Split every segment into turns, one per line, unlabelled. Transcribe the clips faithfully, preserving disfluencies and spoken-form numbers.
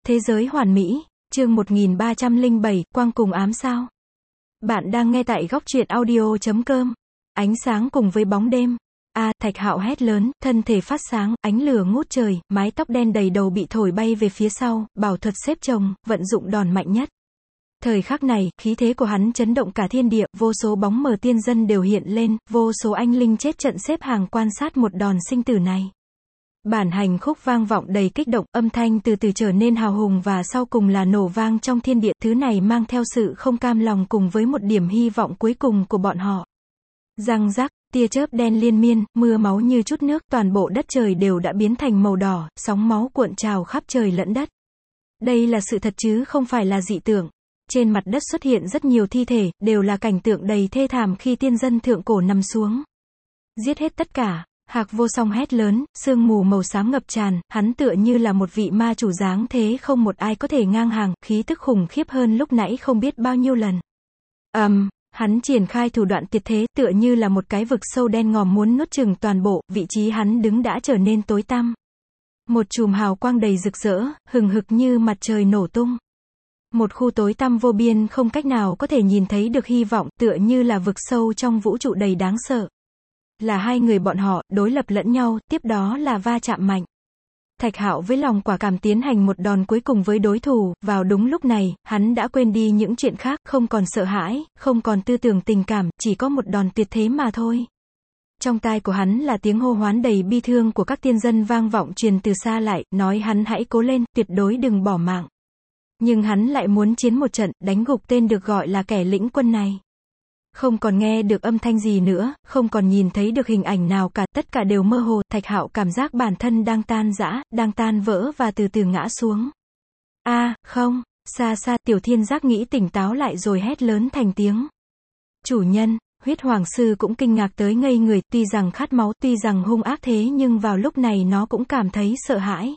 Thế giới hoàn mỹ, chương một nghìn ba trăm lẻ bảy, quang cùng ám sao? Bạn đang nghe tại góc truyện audio chấm com. Ánh sáng cùng với bóng đêm. A, à, Thạch Hạo hét lớn, thân thể phát sáng, ánh lửa ngút trời, mái tóc đen đầy đầu bị thổi bay về phía sau, bảo thuật xếp chồng, vận dụng đòn mạnh nhất. Thời khắc này, khí thế của hắn chấn động cả thiên địa, vô số bóng mờ tiên dân đều hiện lên, vô số anh linh chết trận xếp hàng quan sát một đòn sinh tử này. Bản hành khúc vang vọng đầy kích động, âm thanh từ từ trở nên hào hùng và sau cùng là nổ vang trong thiên địa, thứ này mang theo sự không cam lòng cùng với một điểm hy vọng cuối cùng của bọn họ. Răng rắc, tia chớp đen liên miên, mưa máu như chút nước, toàn bộ đất trời đều đã biến thành màu đỏ, sóng máu cuộn trào khắp trời lẫn đất. Đây là sự thật chứ không phải là dị tưởng. Trên mặt đất xuất hiện rất nhiều thi thể, đều là cảnh tượng đầy thê thảm khi tiên dân thượng cổ nằm xuống. Giết hết tất cả. Hạc Vô Song hét lớn, sương mù màu xám ngập tràn, hắn tựa như là một vị ma chủ dáng thế không một ai có thể ngang hàng, khí tức khủng khiếp hơn lúc nãy không biết bao nhiêu lần. Ầm, um, hắn triển khai thủ đoạn tuyệt thế, tựa như là một cái vực sâu đen ngòm muốn nuốt chửng toàn bộ, vị trí hắn đứng đã trở nên tối tăm. Một chùm hào quang đầy rực rỡ, hừng hực như mặt trời nổ tung. Một khu tối tăm vô biên không cách nào có thể nhìn thấy được hy vọng, tựa như là vực sâu trong vũ trụ đầy đáng sợ. Là hai người bọn họ, đối lập lẫn nhau, tiếp đó là va chạm mạnh. Thạch Hạo với lòng quả cảm tiến hành một đòn cuối cùng với đối thủ, vào đúng lúc này, hắn đã quên đi những chuyện khác, không còn sợ hãi, không còn tư tưởng tình cảm, chỉ có một đòn tuyệt thế mà thôi. Trong tai của hắn là tiếng hô hoán đầy bi thương của các tiên dân vang vọng truyền từ xa lại, nói hắn hãy cố lên, tuyệt đối đừng bỏ mạng. Nhưng hắn lại muốn chiến một trận, đánh gục tên được gọi là kẻ lĩnh quân này. Không còn nghe được âm thanh gì nữa, không còn nhìn thấy được hình ảnh nào cả, tất cả đều mơ hồ, Thạch Hạo cảm giác bản thân đang tan rã, đang tan vỡ và từ từ ngã xuống. A, à, không, xa xa, Tiểu Thiên Giác nghĩ tỉnh táo lại rồi hét lớn thành tiếng. Chủ nhân, Huyết Hoàng Sư cũng kinh ngạc tới ngây người, tuy rằng khát máu, tuy rằng hung ác thế nhưng vào lúc này nó cũng cảm thấy sợ hãi.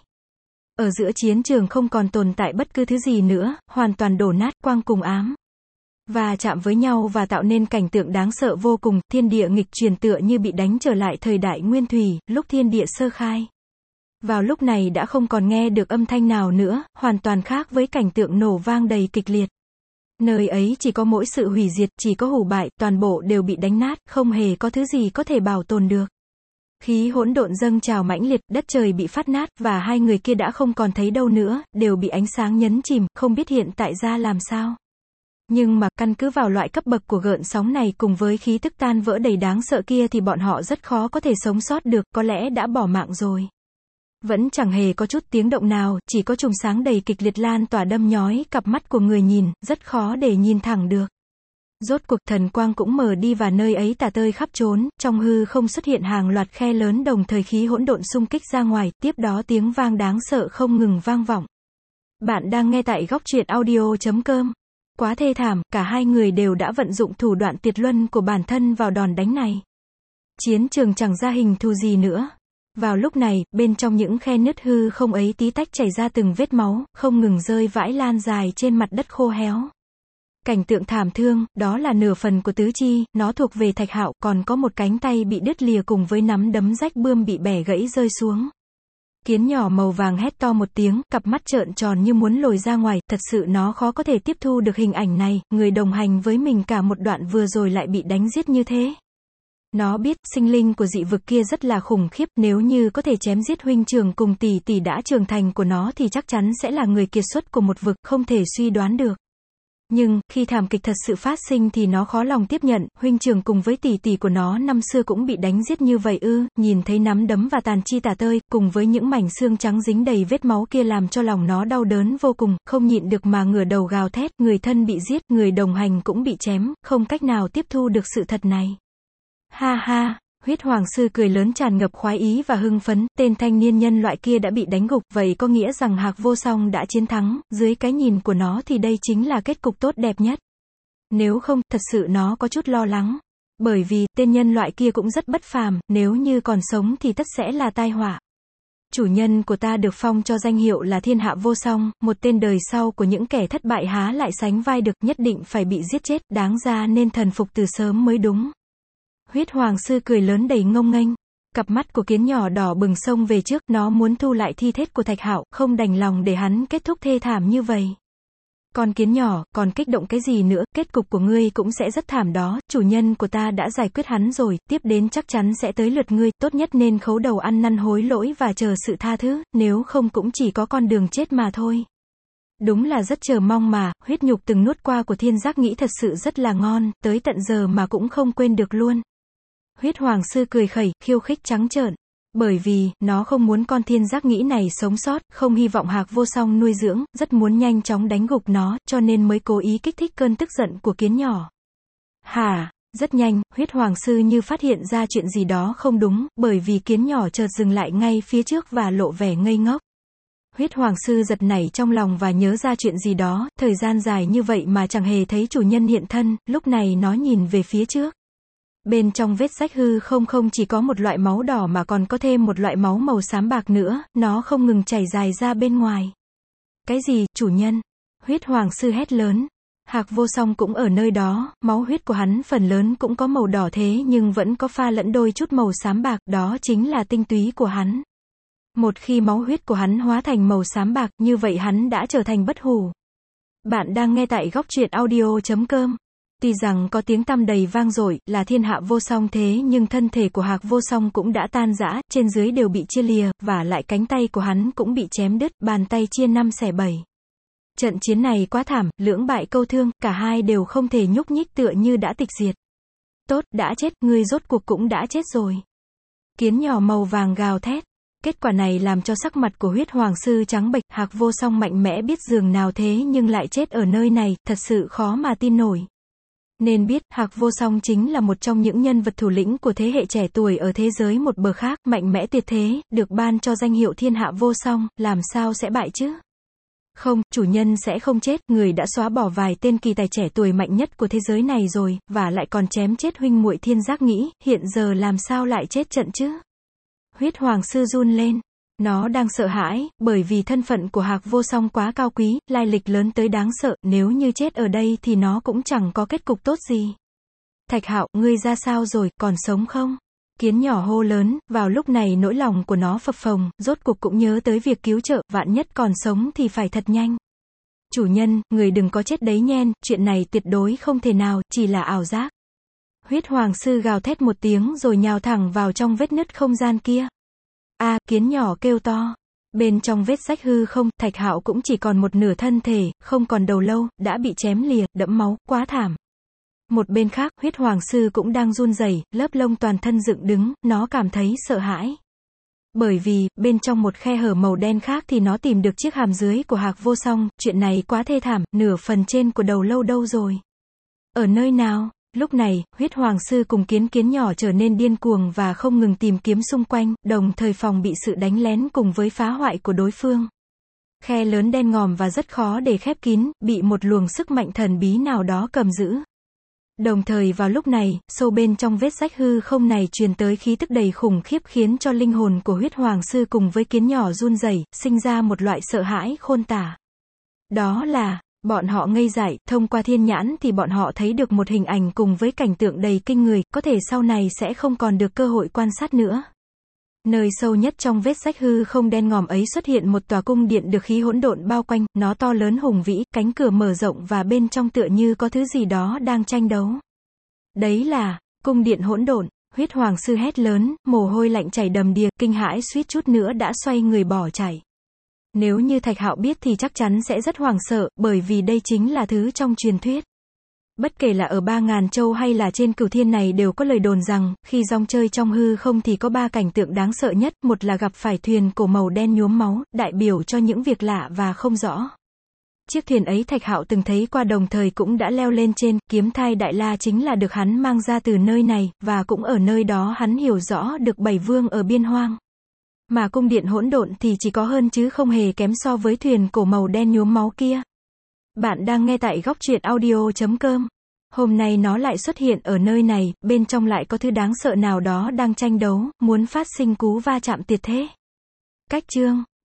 Ở giữa chiến trường không còn tồn tại bất cứ thứ gì nữa, hoàn toàn đổ nát, quang cùng ám. Và chạm với nhau và tạo nên cảnh tượng đáng sợ vô cùng, thiên địa nghịch chuyển tựa như bị đánh trở lại thời đại nguyên thủy, lúc thiên địa sơ khai. Vào lúc này đã không còn nghe được âm thanh nào nữa, hoàn toàn khác với cảnh tượng nổ vang đầy kịch liệt. Nơi ấy chỉ có mỗi sự hủy diệt, chỉ có hủ bại, toàn bộ đều bị đánh nát, không hề có thứ gì có thể bảo tồn được. Khí hỗn độn dâng trào mãnh liệt, đất trời bị phát nát, và hai người kia đã không còn thấy đâu nữa, đều bị ánh sáng nhấn chìm, không biết hiện tại ra làm sao. Nhưng mà, căn cứ vào loại cấp bậc của gợn sóng này cùng với khí tức tan vỡ đầy đáng sợ kia thì bọn họ rất khó có thể sống sót được, có lẽ đã bỏ mạng rồi. Vẫn chẳng hề có chút tiếng động nào, chỉ có chùm sáng đầy kịch liệt lan tỏa đâm nhói cặp mắt của người nhìn, rất khó để nhìn thẳng được. Rốt cuộc thần quang cũng mờ đi và nơi ấy tả tơi khắp trốn, trong hư không xuất hiện hàng loạt khe lớn đồng thời khí hỗn độn xung kích ra ngoài, tiếp đó tiếng vang đáng sợ không ngừng vang vọng. Bạn đang nghe tại góc truyện audio chấm com. Quá thê thảm, cả hai người đều đã vận dụng thủ đoạn tuyệt luân của bản thân vào đòn đánh này. Chiến trường chẳng ra hình thù gì nữa. Vào lúc này, bên trong những khe nứt hư không ấy tí tách chảy ra từng vết máu, không ngừng rơi vãi lan dài trên mặt đất khô héo. Cảnh tượng thảm thương, đó là nửa phần của tứ chi, nó thuộc về Thạch Hạo, còn có một cánh tay bị đứt lìa cùng với nắm đấm rách bươm bị bẻ gãy rơi xuống. Kiến nhỏ màu vàng hét to một tiếng, cặp mắt trợn tròn như muốn lồi ra ngoài, thật sự nó khó có thể tiếp thu được hình ảnh này, người đồng hành với mình cả một đoạn vừa rồi lại bị đánh giết như thế. Nó biết, sinh linh của dị vực kia rất là khủng khiếp, nếu như có thể chém giết huynh trưởng cùng tỷ tỷ đã trưởng thành của nó thì chắc chắn sẽ là người kiệt xuất của một vực, không thể suy đoán được. Nhưng, khi thảm kịch thật sự phát sinh thì nó khó lòng tiếp nhận, huynh trưởng cùng với tỷ tỷ của nó năm xưa cũng bị đánh giết như vậy ư, nhìn thấy nắm đấm và tàn chi tả tơi, cùng với những mảnh xương trắng dính đầy vết máu kia làm cho lòng nó đau đớn vô cùng, không nhịn được mà ngửa đầu gào thét, người thân bị giết, người đồng hành cũng bị chém, không cách nào tiếp thu được sự thật này. Ha ha! Huyết Hoàng Sư cười lớn tràn ngập khoái ý và hưng phấn, tên thanh niên nhân loại kia đã bị đánh gục, vậy có nghĩa rằng Hạc Vô Song đã chiến thắng, dưới cái nhìn của nó thì đây chính là kết cục tốt đẹp nhất. Nếu không, thật sự nó có chút lo lắng. Bởi vì, tên nhân loại kia cũng rất bất phàm, nếu như còn sống thì tất sẽ là tai họa. Chủ nhân của ta được phong cho danh hiệu là Thiên Hạ Vô Song, một tên đời sau của những kẻ thất bại há lại sánh vai được, nhất định phải bị giết chết, đáng ra nên thần phục từ sớm mới đúng. Huyết Hoàng Sư cười lớn đầy ngông nghênh. Cặp mắt của kiến nhỏ đỏ bừng xông về trước, nó muốn thu lại thi thể của Thạch Hạo, không đành lòng để hắn kết thúc thê thảm như vậy. Con kiến nhỏ, còn kích động cái gì nữa, kết cục của ngươi cũng sẽ rất thảm đó, chủ nhân của ta đã giải quyết hắn rồi, tiếp đến chắc chắn sẽ tới lượt ngươi, tốt nhất nên khấu đầu ăn năn hối lỗi và chờ sự tha thứ, nếu không cũng chỉ có con đường chết mà thôi. Đúng là rất chờ mong mà, huyết nhục từng nuốt qua của thiên giác nghĩ thật sự rất là ngon, tới tận giờ mà cũng không quên được luôn. Huyết Hoàng Sư cười khẩy, khiêu khích trắng trợn. Bởi vì, nó không muốn con thiên giác nghĩ này sống sót, không hy vọng Hạc Vô Song nuôi dưỡng, rất muốn nhanh chóng đánh gục nó, cho nên mới cố ý kích thích cơn tức giận của kiến nhỏ. Hả? Rất nhanh, Huyết Hoàng Sư như phát hiện ra chuyện gì đó không đúng, bởi vì kiến nhỏ chợt dừng lại ngay phía trước và lộ vẻ ngây ngốc. Huyết Hoàng Sư giật nảy trong lòng và nhớ ra chuyện gì đó, thời gian dài như vậy mà chẳng hề thấy chủ nhân hiện thân, lúc này nó nhìn về phía trước. Bên trong vết rách hư không không chỉ có một loại máu đỏ mà còn có thêm một loại máu màu xám bạc nữa, nó không ngừng chảy dài ra bên ngoài. Cái gì, chủ nhân? Huyết Hoàng Sư hét lớn. Hạc Vô Song cũng ở nơi đó, máu huyết của hắn phần lớn cũng có màu đỏ thế nhưng vẫn có pha lẫn đôi chút màu xám bạc, đó chính là tinh túy của hắn. Một khi máu huyết của hắn hóa thành màu xám bạc, như vậy hắn đã trở thành bất hủ. Bạn đang nghe tại góc truyện audio chấm com. Tuy rằng có tiếng tăm đầy vang dội, là thiên hạ vô song thế nhưng thân thể của Hạc Vô Song cũng đã tan rã, trên dưới đều bị chia lìa, và lại cánh tay của hắn cũng bị chém đứt, bàn tay chia năm xẻ bảy. Trận chiến này quá thảm, lưỡng bại câu thương, cả hai đều không thể nhúc nhích tựa như đã tịch diệt. Tốt, đã chết, ngươi rốt cuộc cũng đã chết rồi. Kiến nhỏ màu vàng gào thét. Kết quả này làm cho sắc mặt của Huyết Hoàng Sư trắng bệch, Hạc Vô Song mạnh mẽ biết dường nào thế nhưng lại chết ở nơi này, thật sự khó mà tin nổi. Nên biết, Hạc Vô Song chính là một trong những nhân vật thủ lĩnh của thế hệ trẻ tuổi ở thế giới một bờ khác, mạnh mẽ tuyệt thế, được ban cho danh hiệu thiên hạ vô song, làm sao sẽ bại chứ? Không, chủ nhân sẽ không chết, người đã xóa bỏ vài tên kỳ tài trẻ tuổi mạnh nhất của thế giới này rồi, và lại còn chém chết huynh muội thiên giác nghĩ, hiện giờ làm sao lại chết trận chứ? Huyết Hoàng Sư run lên. Nó đang sợ hãi, bởi vì thân phận của Hạc Vô Song quá cao quý, lai lịch lớn tới đáng sợ, nếu như chết ở đây thì nó cũng chẳng có kết cục tốt gì. Thạch Hạo, ngươi ra sao rồi, còn sống không? Kiến nhỏ hô lớn, vào lúc này nỗi lòng của nó phập phồng, rốt cuộc cũng nhớ tới việc cứu trợ, vạn nhất còn sống thì phải thật nhanh. Chủ nhân, người đừng có chết đấy nhen, chuyện này tuyệt đối không thể nào, chỉ là ảo giác. Huyết Hoàng Sư gào thét một tiếng rồi nhào thẳng vào trong vết nứt không gian kia. A, à, kiến nhỏ kêu to. Bên trong vết rách hư không, Thạch Hạo cũng chỉ còn một nửa thân thể, không còn đầu lâu, đã bị chém lìa, đẫm máu, quá thảm. Một bên khác, Huyết Hoàng Sư cũng đang run rẩy, lớp lông toàn thân dựng đứng, nó cảm thấy sợ hãi. Bởi vì, bên trong một khe hở màu đen khác thì nó tìm được chiếc hàm dưới của Hạc Vô Song, chuyện này quá thê thảm, nửa phần trên của đầu lâu đâu rồi? Ở nơi nào? Lúc này, Huyết Hoàng Sư cùng kiến kiến nhỏ trở nên điên cuồng và không ngừng tìm kiếm xung quanh, đồng thời phòng bị sự đánh lén cùng với phá hoại của đối phương. Khe lớn đen ngòm và rất khó để khép kín, bị một luồng sức mạnh thần bí nào đó cầm giữ. Đồng thời vào lúc này, sâu bên trong vết rách hư không này truyền tới khí tức đầy khủng khiếp khiến cho linh hồn của Huyết Hoàng Sư cùng với kiến nhỏ run rẩy, sinh ra một loại sợ hãi khôn tả. Đó là... Bọn họ ngây dại, thông qua thiên nhãn thì bọn họ thấy được một hình ảnh cùng với cảnh tượng đầy kinh người, có thể sau này sẽ không còn được cơ hội quan sát nữa. Nơi sâu nhất trong vết rách hư không đen ngòm ấy xuất hiện một tòa cung điện được khí hỗn độn bao quanh, nó to lớn hùng vĩ, cánh cửa mở rộng và bên trong tựa như có thứ gì đó đang tranh đấu. Đấy là, cung điện hỗn độn. Huyết Hoàng Sư hét lớn, mồ hôi lạnh chảy đầm đìa, kinh hãi suýt chút nữa đã xoay người bỏ chạy. Nếu như Thạch Hạo biết thì chắc chắn sẽ rất hoảng sợ, bởi vì đây chính là thứ trong truyền thuyết. Bất kể là ở ba ngàn châu hay là trên cửu thiên này đều có lời đồn rằng, khi rong chơi trong hư không thì có ba cảnh tượng đáng sợ nhất, một là gặp phải thuyền cổ màu đen nhuốm máu, đại biểu cho những việc lạ và không rõ. Chiếc thuyền ấy Thạch Hạo từng thấy qua đồng thời cũng đã leo lên trên, kiếm thai đại la chính là được hắn mang ra từ nơi này, và cũng ở nơi đó hắn hiểu rõ được bảy vương ở biên hoang. Mà cung điện hỗn độn thì chỉ có hơn chứ không hề kém so với thuyền cổ màu đen nhuốm máu kia. Bạn đang nghe tại góc truyện audio chấm com. Hôm nay nó lại xuất hiện ở nơi này, bên trong lại có thứ đáng sợ nào đó đang tranh đấu, muốn phát sinh cú va chạm tuyệt thế. Cách chương